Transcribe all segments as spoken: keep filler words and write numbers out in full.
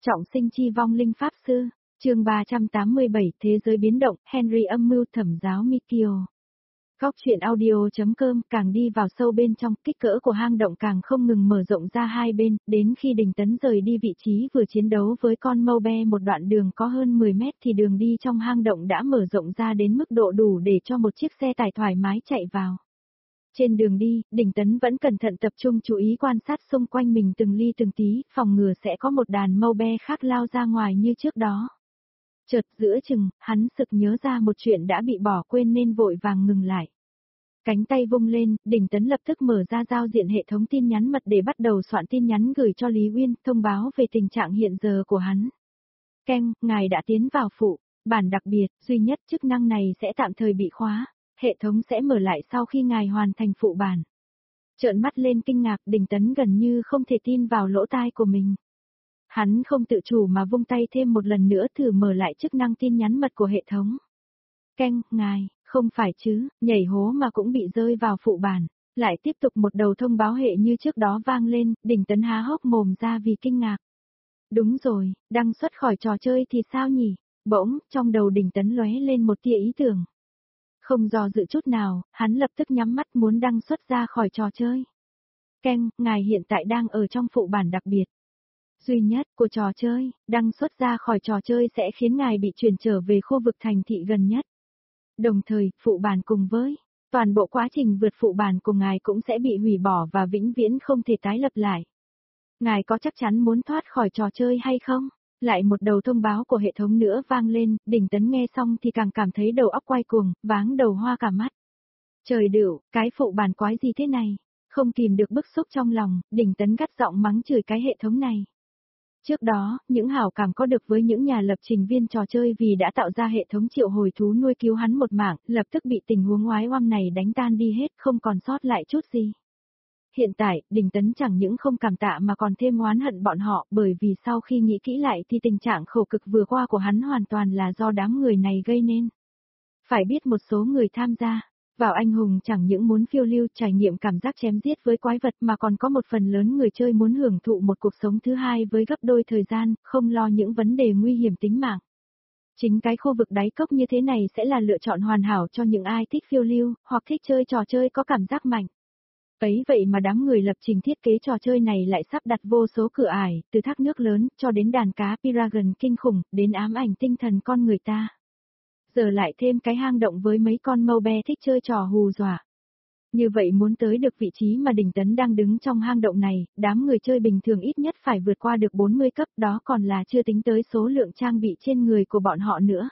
Trọng sinh chi vong linh pháp sư, chương ba trăm tám mươi bảy Thế giới biến động, Henry âm mưu thẩm giáo Mikio. Góc truyện audio.com càng đi vào sâu bên trong, kích cỡ của hang động càng không ngừng mở rộng ra hai bên, đến khi Đình Tấn rời đi vị trí vừa chiến đấu với con mâu be một đoạn đường có hơn mười mét thì đường đi trong hang động đã mở rộng ra đến mức độ đủ để cho một chiếc xe tải thoải mái chạy vào. Trên đường đi, Đình Tấn vẫn cẩn thận tập trung chú ý quan sát xung quanh mình từng ly từng tí, phòng ngừa sẽ có một đàn mâu be khác lao ra ngoài như trước đó. Chợt giữa chừng, hắn sực nhớ ra một chuyện đã bị bỏ quên nên vội vàng ngừng lại. Cánh tay vung lên, Đình Tấn lập tức mở ra giao diện hệ thống tin nhắn mật để bắt đầu soạn tin nhắn gửi cho Lý Uyên, thông báo về tình trạng hiện giờ của hắn. Keng, ngài đã tiến vào phụ bản đặc biệt, duy nhất chức năng này sẽ tạm thời bị khóa. Hệ thống sẽ mở lại sau khi ngài hoàn thành phụ bản. Trợn mắt lên kinh ngạc, Đình Tấn gần như không thể tin vào lỗ tai của mình. Hắn không tự chủ mà vung tay thêm một lần nữa thử mở lại chức năng tin nhắn mật của hệ thống. Keng, ngài, không phải chứ, nhảy hố mà cũng bị rơi vào phụ bản. Lại tiếp tục một đầu thông báo hệ như trước đó vang lên, Đình Tấn há hốc mồm ra vì kinh ngạc. Đúng rồi, đăng xuất khỏi trò chơi thì sao nhỉ? Bỗng, trong đầu Đình Tấn lóe lên một tia ý tưởng. Không do dự chút nào, hắn lập tức nhắm mắt muốn đăng xuất ra khỏi trò chơi. Keng, ngài hiện tại đang ở trong phụ bản đặc biệt duy nhất của trò chơi, đăng xuất ra khỏi trò chơi sẽ khiến ngài bị chuyển trở về khu vực thành thị gần nhất. Đồng thời, phụ bản cùng với toàn bộ quá trình vượt phụ bản của ngài cũng sẽ bị hủy bỏ và vĩnh viễn không thể tái lập lại. Ngài có chắc chắn muốn thoát khỏi trò chơi hay không? Lại một đầu thông báo của hệ thống nữa vang lên, Đình Tấn nghe xong thì càng cảm thấy đầu óc quay cuồng, váng đầu hoa cả mắt. Trời đựu, cái phụ bản quái gì thế này? Không kìm được bức xúc trong lòng, Đình Tấn gắt giọng mắng chửi cái hệ thống này. Trước đó, những hảo cảm có được với những nhà lập trình viên trò chơi vì đã tạo ra hệ thống triệu hồi thú nuôi cứu hắn một mạng, lập tức bị tình huống oái oăm này đánh tan đi hết, không còn sót lại chút gì. Hiện tại, Đình Tấn chẳng những không cảm tạ mà còn thêm oán hận bọn họ, bởi vì sau khi nghĩ kỹ lại thì tình trạng khổ cực vừa qua của hắn hoàn toàn là do đám người này gây nên. Phải biết một số người tham gia vào anh hùng chẳng những muốn phiêu lưu trải nghiệm cảm giác chém giết với quái vật mà còn có một phần lớn người chơi muốn hưởng thụ một cuộc sống thứ hai với gấp đôi thời gian, không lo những vấn đề nguy hiểm tính mạng. Chính cái khu vực đáy cốc như thế này sẽ là lựa chọn hoàn hảo cho những ai thích phiêu lưu, hoặc thích chơi trò chơi có cảm giác mạnh. Ấy vậy mà đám người lập trình thiết kế trò chơi này lại sắp đặt vô số cửa ải, từ thác nước lớn, cho đến đàn cá Piragon kinh khủng, đến ám ảnh tinh thần con người ta. Giờ lại thêm cái hang động với mấy con mâu be thích chơi trò hù dọa. Như vậy muốn tới được vị trí mà Đình Tấn đang đứng trong hang động này, đám người chơi bình thường ít nhất phải vượt qua được bốn mươi cấp, đó còn là chưa tính tới số lượng trang bị trên người của bọn họ nữa.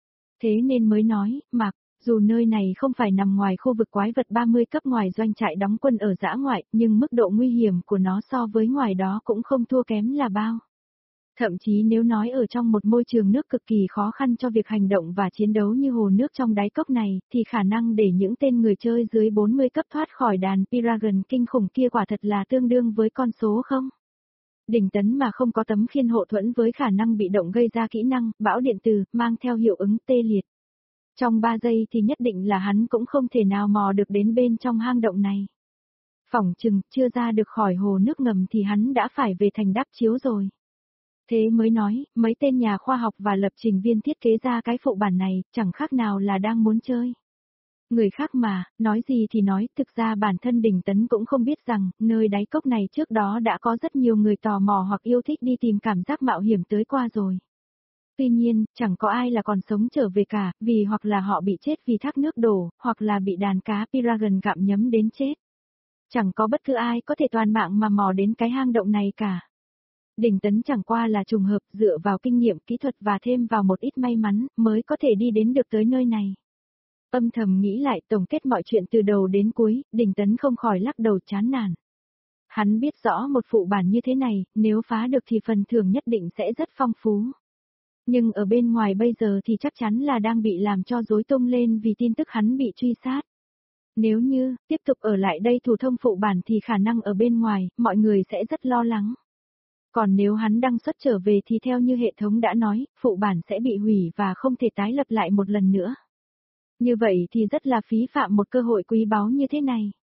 Thế nên mới nói, mặc dù nơi này không phải nằm ngoài khu vực quái vật ba mươi cấp ngoài doanh trại đóng quân ở dã ngoại, nhưng mức độ nguy hiểm của nó so với ngoài đó cũng không thua kém là bao. Thậm chí nếu nói ở trong một môi trường nước cực kỳ khó khăn cho việc hành động và chiến đấu như hồ nước trong đáy cốc này, thì khả năng để những tên người chơi dưới bốn mươi cấp thoát khỏi đàn Piragon kinh khủng kia quả thật là tương đương với con số không? Đình Tấn mà không có tấm khiên hộ thuẫn với khả năng bị động gây ra kỹ năng, bão điện từ, mang theo hiệu ứng tê liệt. Trong ba giây thì nhất định là hắn cũng không thể nào mò được đến bên trong hang động này. Phỏng chừng, chưa ra được khỏi hồ nước ngầm thì hắn đã phải về thành đắp chiếu rồi. Thế mới nói, mấy tên nhà khoa học và lập trình viên thiết kế ra cái phụ bản này, chẳng khác nào là đang muốn chơi. Người khác mà, nói gì thì nói, thực ra bản thân Đình Tấn cũng không biết rằng, nơi đáy cốc này trước đó đã có rất nhiều người tò mò hoặc yêu thích đi tìm cảm giác mạo hiểm tới qua rồi. Tuy nhiên, chẳng có ai là còn sống trở về cả, vì hoặc là họ bị chết vì thác nước đổ, hoặc là bị đàn cá Piragon gặm nhấm đến chết. Chẳng có bất cứ ai có thể toàn mạng mà mò đến cái hang động này cả. Đình Tấn chẳng qua là trùng hợp dựa vào kinh nghiệm kỹ thuật và thêm vào một ít may mắn mới có thể đi đến được tới nơi này. Âm thầm nghĩ lại tổng kết mọi chuyện từ đầu đến cuối, Đình Tấn không khỏi lắc đầu chán nản. Hắn biết rõ một phụ bản như thế này, nếu phá được thì phần thưởng nhất định sẽ rất phong phú. Nhưng ở bên ngoài bây giờ thì chắc chắn là đang bị làm cho rối tung lên vì tin tức hắn bị truy sát. Nếu như tiếp tục ở lại đây thủ thông phụ bản thì khả năng ở bên ngoài, mọi người sẽ rất lo lắng. Còn nếu hắn đăng xuất trở về thì theo như hệ thống đã nói, phụ bản sẽ bị hủy và không thể tái lập lại một lần nữa. Như vậy thì rất là phí phạm một cơ hội quý báu như thế này.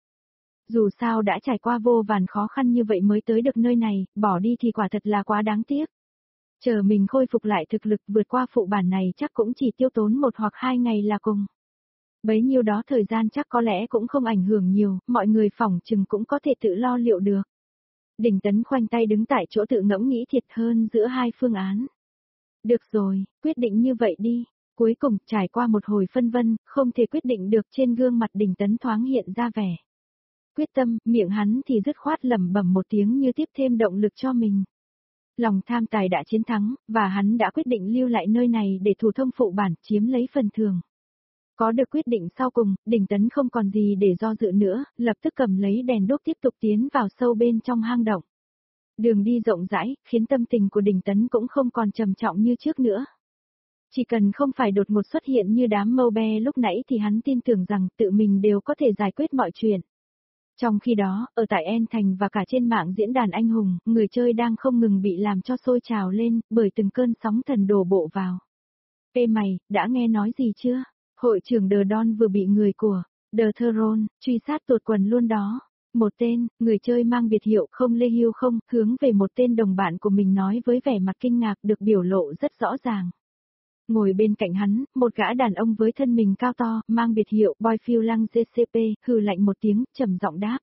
Dù sao đã trải qua vô vàn khó khăn như vậy mới tới được nơi này, bỏ đi thì quả thật là quá đáng tiếc. Chờ mình khôi phục lại thực lực vượt qua phụ bản này chắc cũng chỉ tiêu tốn một hoặc hai ngày là cùng. Bấy nhiêu đó thời gian chắc có lẽ cũng không ảnh hưởng nhiều, mọi người phỏng chừng cũng có thể tự lo liệu được. Đình Tấn khoanh tay đứng tại chỗ tự ngẫm nghĩ thiệt hơn giữa hai phương án. Được rồi, quyết định như vậy đi. Cuối cùng, trải qua một hồi phân vân, không thể quyết định được trên gương mặt Đình Tấn thoáng hiện ra vẻ. Quyết tâm, miệng hắn thì dứt khoát lẩm bẩm một tiếng như tiếp thêm động lực cho mình. Lòng tham tài đã chiến thắng, và hắn đã quyết định lưu lại nơi này để thủ thông phụ bản chiếm lấy phần thưởng. Có được quyết định sau cùng, Đình Tấn không còn gì để do dự nữa, lập tức cầm lấy đèn đuốc tiếp tục tiến vào sâu bên trong hang động. Đường đi rộng rãi, khiến tâm tình của Đình Tấn cũng không còn trầm trọng như trước nữa. Chỉ cần không phải đột ngột xuất hiện như đám mâu be lúc nãy thì hắn tin tưởng rằng tự mình đều có thể giải quyết mọi chuyện. Trong khi đó, ở tại En Thành và cả trên mạng diễn đàn anh hùng, người chơi đang không ngừng bị làm cho sôi trào lên, bởi từng cơn sóng thần đổ bộ vào. Ê mày, đã nghe nói gì chưa? Hội trưởng Đờ Đon vừa bị người của The Throne truy sát tuột quần luôn đó. Một tên, người chơi mang biệt hiệu không Lê Hưu không, hướng về một tên đồng bạn của mình nói với vẻ mặt kinh ngạc được biểu lộ rất rõ ràng. Ngồi bên cạnh hắn, một gã đàn ông với thân mình cao to, mang biệt hiệu Boyfield Lăng giê xê pê, hừ lạnh một tiếng, trầm giọng đáp.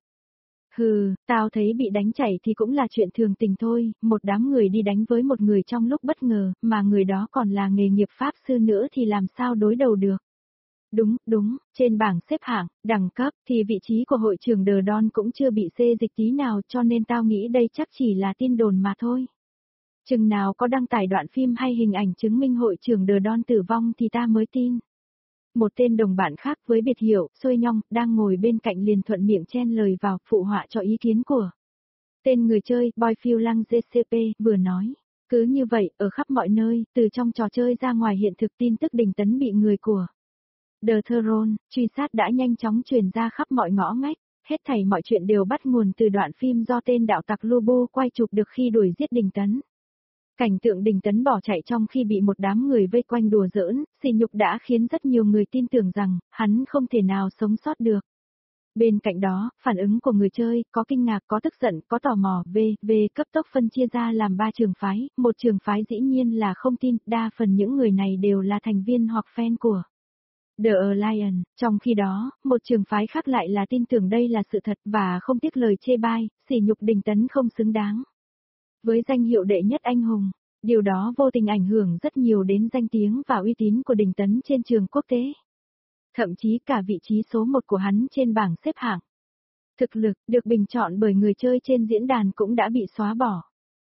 Hừ, tao thấy bị đánh chảy thì cũng là chuyện thường tình thôi, một đám người đi đánh với một người trong lúc bất ngờ, mà người đó còn là nghề nghiệp pháp sư nữa thì làm sao đối đầu được. Đúng, đúng, trên bảng xếp hạng, đẳng cấp, thì vị trí của hội trưởng Đờ Đon cũng chưa bị xê dịch tí nào cho nên tao nghĩ đây chắc chỉ là tin đồn mà thôi. Chừng nào có đăng tải đoạn phim hay hình ảnh chứng minh hội trưởng Đờ Đon tử vong thì ta mới tin. Một tên đồng bạn khác với biệt hiệu, Xôi Nhong, đang ngồi bên cạnh liền thuận miệng chen lời vào, phụ họa cho ý kiến của tên người chơi, Boyfield Lăng giê xê pê, vừa nói. Cứ như vậy, ở khắp mọi nơi, từ trong trò chơi ra ngoài hiện thực tin tức Đình Tấn bị người của The Throne truy sát đã nhanh chóng truyền ra khắp mọi ngõ ngách, hết thảy mọi chuyện đều bắt nguồn từ đoạn phim do tên đạo tặc Lubu quay chụp được khi đuổi giết Đình Tấn. Cảnh tượng Đình Tấn bỏ chạy trong khi bị một đám người vây quanh đùa giỡn, sỉ nhục đã khiến rất nhiều người tin tưởng rằng, hắn không thể nào sống sót được. Bên cạnh đó, phản ứng của người chơi, có kinh ngạc, có tức giận, có tò mò, về, về cấp tốc phân chia ra làm ba trường phái, một trường phái dĩ nhiên là không tin, đa phần những người này đều là thành viên hoặc fan của The Alliance, trong khi đó, một trường phái khác lại là tin tưởng đây là sự thật và không tiếc lời chê bai, sỉ nhục Đình Tấn không xứng đáng. Với danh hiệu đệ nhất anh hùng, điều đó vô tình ảnh hưởng rất nhiều đến danh tiếng và uy tín của Đình Tấn trên trường quốc tế. Thậm chí cả vị trí số một của hắn trên bảng xếp hạng. Thực lực, được bình chọn bởi người chơi trên diễn đàn cũng đã bị xóa bỏ.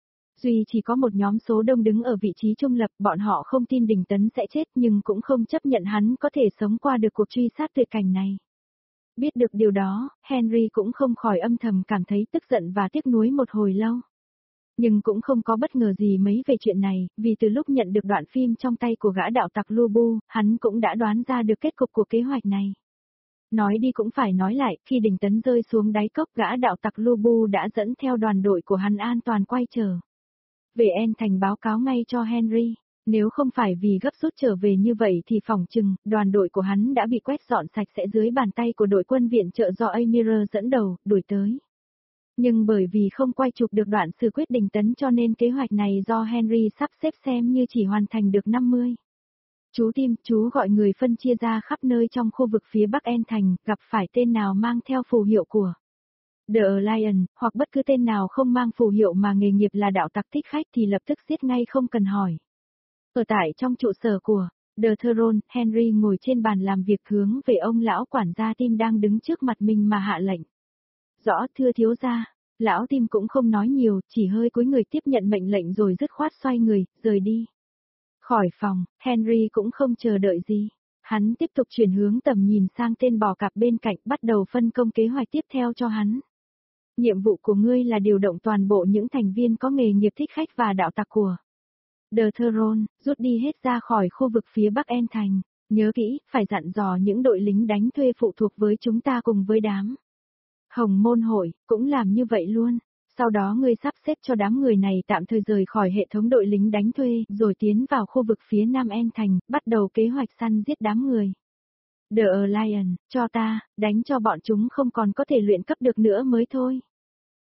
Duy chỉ có một nhóm số đông đứng ở vị trí trung lập, bọn họ không tin Đình Tấn sẽ chết nhưng cũng không chấp nhận hắn có thể sống qua được cuộc truy sát tuyệt cảnh này. Biết được điều đó, Henry cũng không khỏi âm thầm cảm thấy tức giận và tiếc nuối một hồi lâu. Nhưng cũng không có bất ngờ gì mấy về chuyện này, vì từ lúc nhận được đoạn phim trong tay của gã đạo tặc Lubu, hắn cũng đã đoán ra được kết cục của kế hoạch này. Nói đi cũng phải nói lại, khi Đình Tấn rơi xuống đáy cốc, gã đạo tặc Lubu đã dẫn theo đoàn đội của hắn an toàn quay trở về En Thành báo cáo ngay cho Henry. Nếu không phải vì gấp rút trở về như vậy thì phỏng chừng, đoàn đội của hắn đã bị quét dọn sạch sẽ dưới bàn tay của đội quân viện trợ do Amir dẫn đầu, đuổi tới. Nhưng bởi vì không quay chụp được đoạn xử quyết Đình Tấn cho nên kế hoạch này do Henry sắp xếp xem như chỉ hoàn thành được năm mươi. Chú Tim, chú gọi người phân chia ra khắp nơi trong khu vực phía Bắc En Thành, gặp phải tên nào mang theo phù hiệu của The Alliance, hoặc bất cứ tên nào không mang phù hiệu mà nghề nghiệp là đạo tặc thích khách thì lập tức giết ngay không cần hỏi. Ở tại trong trụ sở của The Throne, Henry ngồi trên bàn làm việc hướng về ông lão quản gia Tim đang đứng trước mặt mình mà hạ lệnh. Rõ thưa thiếu gia, lão Tim cũng không nói nhiều, chỉ hơi cúi người tiếp nhận mệnh lệnh rồi dứt khoát xoay người, rời đi. Khỏi phòng, Henry cũng không chờ đợi gì. Hắn tiếp tục chuyển hướng tầm nhìn sang tên bò cạp bên cạnh, bắt đầu phân công kế hoạch tiếp theo cho hắn. Nhiệm vụ của ngươi là điều động toàn bộ những thành viên có nghề nghiệp thích khách và đạo tặc của The Throne, rút đi hết ra khỏi khu vực phía Bắc En Thành. Nhớ kỹ, phải dặn dò những đội lính đánh thuê phụ thuộc với chúng ta cùng với đám Hồng Môn Hội, cũng làm như vậy luôn. Sau đó ngươi sắp xếp cho đám người này tạm thời rời khỏi hệ thống đội lính đánh thuê, rồi tiến vào khu vực phía Nam En Thành, bắt đầu kế hoạch săn giết đám người The Alliance, cho ta, đánh cho bọn chúng không còn có thể luyện cấp được nữa mới thôi.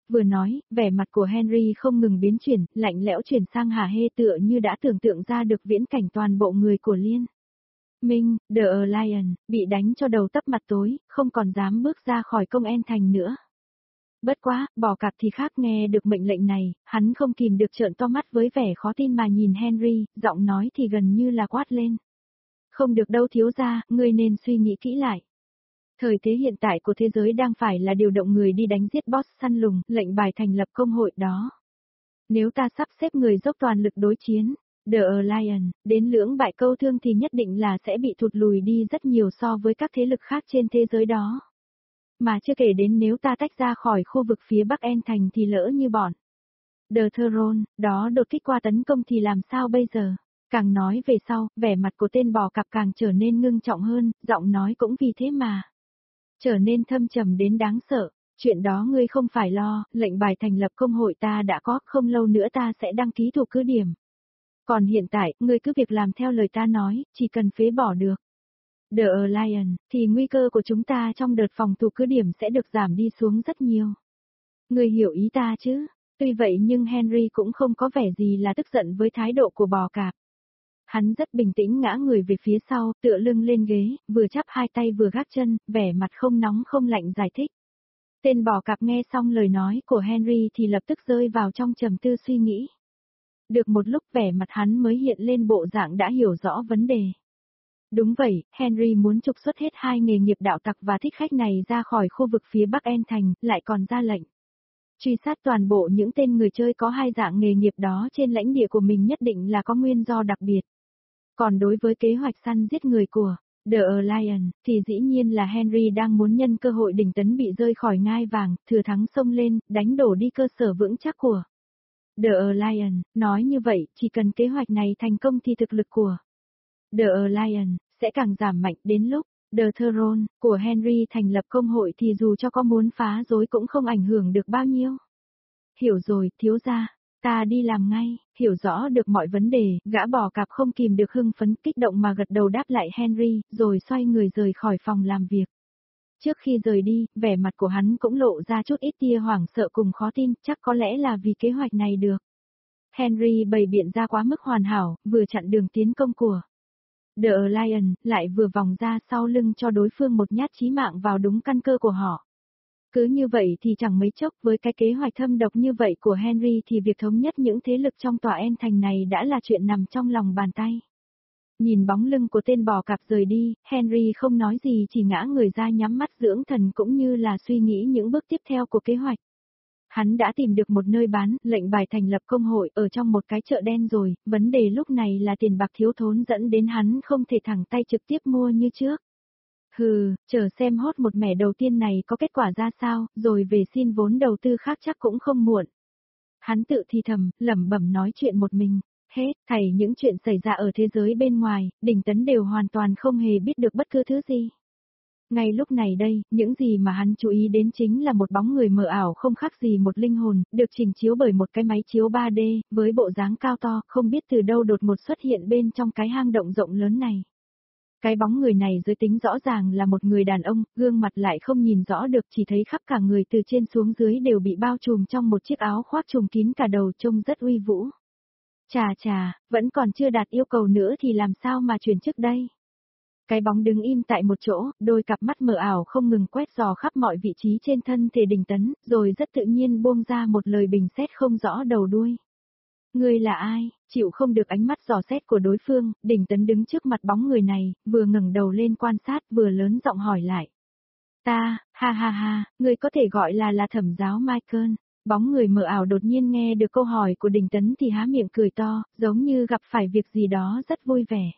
Vừa nói, vẻ mặt của Henry không ngừng biến chuyển, lạnh lẽo chuyển sang hả hê tựa như đã tưởng tượng ra được viễn cảnh toàn bộ người của Liên Minh, The Lion, bị đánh cho đầu tấp mặt tối, không còn dám bước ra khỏi công en thành nữa. Bất quá, bò cạp thì khác nghe được mệnh lệnh này, hắn không kìm được trợn to mắt với vẻ khó tin mà nhìn Henry, giọng nói thì gần như là quát lên. Không được đâu thiếu gia, ngươi nên suy nghĩ kỹ lại. Thời thế hiện tại của thế giới đang phải là điều động người đi đánh giết boss săn lùng, lệnh bài thành lập công hội đó. Nếu ta sắp xếp người dốc toàn lực đối chiến, The Lion, đến lưỡng bại câu thương thì nhất định là sẽ bị thụt lùi đi rất nhiều so với các thế lực khác trên thế giới đó. Mà chưa kể đến nếu ta tách ra khỏi khu vực phía Bắc En Thành thì lỡ như bọn The Throne, đó đột kích qua tấn công thì làm sao bây giờ? Càng nói về sau, vẻ mặt của tên bò cạp càng trở nên ngưng trọng hơn, giọng nói cũng vì thế mà trở nên thâm trầm đến đáng sợ. Chuyện đó ngươi không phải lo, lệnh bài thành lập công hội ta đã có, không lâu nữa ta sẽ đăng ký thủ cứ điểm. Còn hiện tại, ngươi cứ việc làm theo lời ta nói, chỉ cần phế bỏ được The Lion, thì nguy cơ của chúng ta trong đợt phòng thủ cứ điểm sẽ được giảm đi xuống rất nhiều. Ngươi hiểu ý ta chứ? Tuy vậy nhưng Henry cũng không có vẻ gì là tức giận với thái độ của bò cạp. Hắn rất bình tĩnh ngã người về phía sau, tựa lưng lên ghế, vừa chắp hai tay vừa gác chân, vẻ mặt không nóng không lạnh giải thích. Tên bò cạp nghe xong lời nói của Henry thì lập tức rơi vào trong trầm tư suy nghĩ. Được một lúc vẻ mặt hắn mới hiện lên bộ dạng đã hiểu rõ vấn đề. Đúng vậy, Henry muốn trục xuất hết hai nghề nghiệp đạo tặc và thích khách này ra khỏi khu vực phía Bắc En Thành, lại còn ra lệnh truy sát toàn bộ những tên người chơi có hai dạng nghề nghiệp đó trên lãnh địa của mình, nhất định là có nguyên do đặc biệt. Còn đối với kế hoạch săn giết người của The Lion, thì dĩ nhiên là Henry đang muốn nhân cơ hội Đình Tấn bị rơi khỏi ngai vàng, thừa thắng xông lên, đánh đổ đi cơ sở vững chắc của The Lion. Nói như vậy, chỉ cần kế hoạch này thành công thì thực lực của The Lion sẽ càng giảm mạnh, đến lúc The Throne của Henry thành lập công hội thì dù cho có muốn phá rối cũng không ảnh hưởng được bao nhiêu. Hiểu rồi, thiếu gia, ta đi làm ngay. Hiểu rõ được mọi vấn đề, gã bò cạp không kìm được hưng phấn kích động mà gật đầu đáp lại Henry, rồi xoay người rời khỏi phòng làm việc. Trước khi rời đi, vẻ mặt của hắn cũng lộ ra chút ít tia hoảng sợ cùng khó tin, chắc có lẽ là vì kế hoạch này được Henry bày biện ra quá mức hoàn hảo, vừa chặn đường tiến công của The Lion, lại vừa vòng ra sau lưng cho đối phương một nhát chí mạng vào đúng căn cơ của họ. Cứ như vậy thì chẳng mấy chốc với cái kế hoạch thâm độc như vậy của Henry thì việc thống nhất những thế lực trong tòa En Thành này đã là chuyện nằm trong lòng bàn tay. Nhìn bóng lưng của tên bò cạp rời đi, Henry không nói gì chỉ ngã người ra nhắm mắt dưỡng thần cũng như là suy nghĩ những bước tiếp theo của kế hoạch. Hắn đã tìm được một nơi bán lệnh bài thành lập công hội ở trong một cái chợ đen rồi, vấn đề lúc này là tiền bạc thiếu thốn dẫn đến hắn không thể thẳng tay trực tiếp mua như trước. Hừ, chờ xem hốt một mẻ đầu tiên này có kết quả ra sao, rồi về xin vốn đầu tư khác chắc cũng không muộn. Hắn tự thì thầm, lẩm bẩm nói chuyện một mình. Hết, thảy những chuyện xảy ra ở thế giới bên ngoài, Đình Tấn đều hoàn toàn không hề biết được bất cứ thứ gì. Ngay lúc này đây, những gì mà hắn chú ý đến chính là một bóng người mờ ảo không khác gì một linh hồn, được trình chiếu bởi một cái máy chiếu ba D, với bộ dáng cao to, không biết từ đâu đột ngột xuất hiện bên trong cái hang động rộng lớn này. Cái bóng người này giới tính rõ ràng là một người đàn ông, gương mặt lại không nhìn rõ được, chỉ thấy khắp cả người từ trên xuống dưới đều bị bao trùm trong một chiếc áo khoác trùm kín cả đầu trông rất uy vũ. Chà chà, vẫn còn chưa đạt yêu cầu nữa thì làm sao mà chuyển chức đây? Cái bóng đứng im tại một chỗ, đôi cặp mắt mờ ảo không ngừng quét dò khắp mọi vị trí trên thân thể Đình Tấn, rồi rất tự nhiên buông ra một lời bình xét không rõ đầu đuôi. Ngươi là ai? Chịu không được ánh mắt dò xét của đối phương, Đình Tấn đứng trước mặt bóng người này, vừa ngẩng đầu lên quan sát vừa lớn giọng hỏi lại. Ta, ha ha ha, ngươi có thể gọi là là thẩm giáo Michael. Bóng người mờ ảo đột nhiên nghe được câu hỏi của Đình Tấn thì há miệng cười to, giống như gặp phải việc gì đó rất vui vẻ.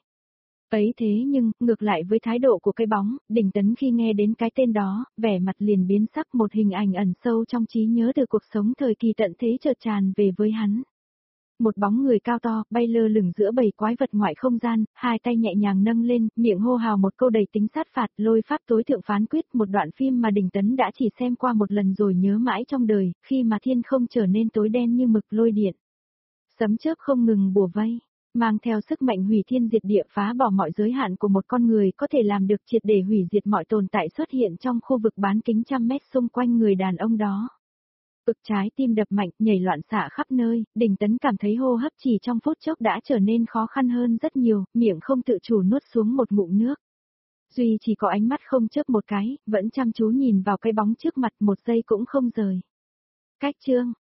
Ấy thế nhưng, ngược lại với thái độ của cái bóng, Đình Tấn khi nghe đến cái tên đó, vẻ mặt liền biến sắc, một hình ảnh ẩn sâu trong trí nhớ từ cuộc sống thời kỳ tận thế chợt tràn về với hắn. Một bóng người cao to, bay lơ lửng giữa bầy quái vật ngoại không gian, hai tay nhẹ nhàng nâng lên, miệng hô hào một câu đầy tính sát phạt, lôi pháp tối thượng phán quyết, một đoạn phim mà Đình Tấn đã chỉ xem qua một lần rồi nhớ mãi trong đời, khi mà thiên không trở nên tối đen như mực, lôi điện sấm chớp không ngừng bủa vây, mang theo sức mạnh hủy thiên diệt địa, phá bỏ mọi giới hạn của một con người, có thể làm được triệt để hủy diệt mọi tồn tại xuất hiện trong khu vực bán kính trăm mét xung quanh người đàn ông đó. Cực trái tim đập mạnh, nhảy loạn xạ khắp nơi, Đình Tấn cảm thấy hô hấp chỉ trong phút chốc đã trở nên khó khăn hơn rất nhiều, miệng không tự chủ nuốt xuống một ngụm nước. Duy chỉ có ánh mắt không chớp một cái, vẫn chăm chú nhìn vào cái bóng trước mặt một giây cũng không rời. Cách chương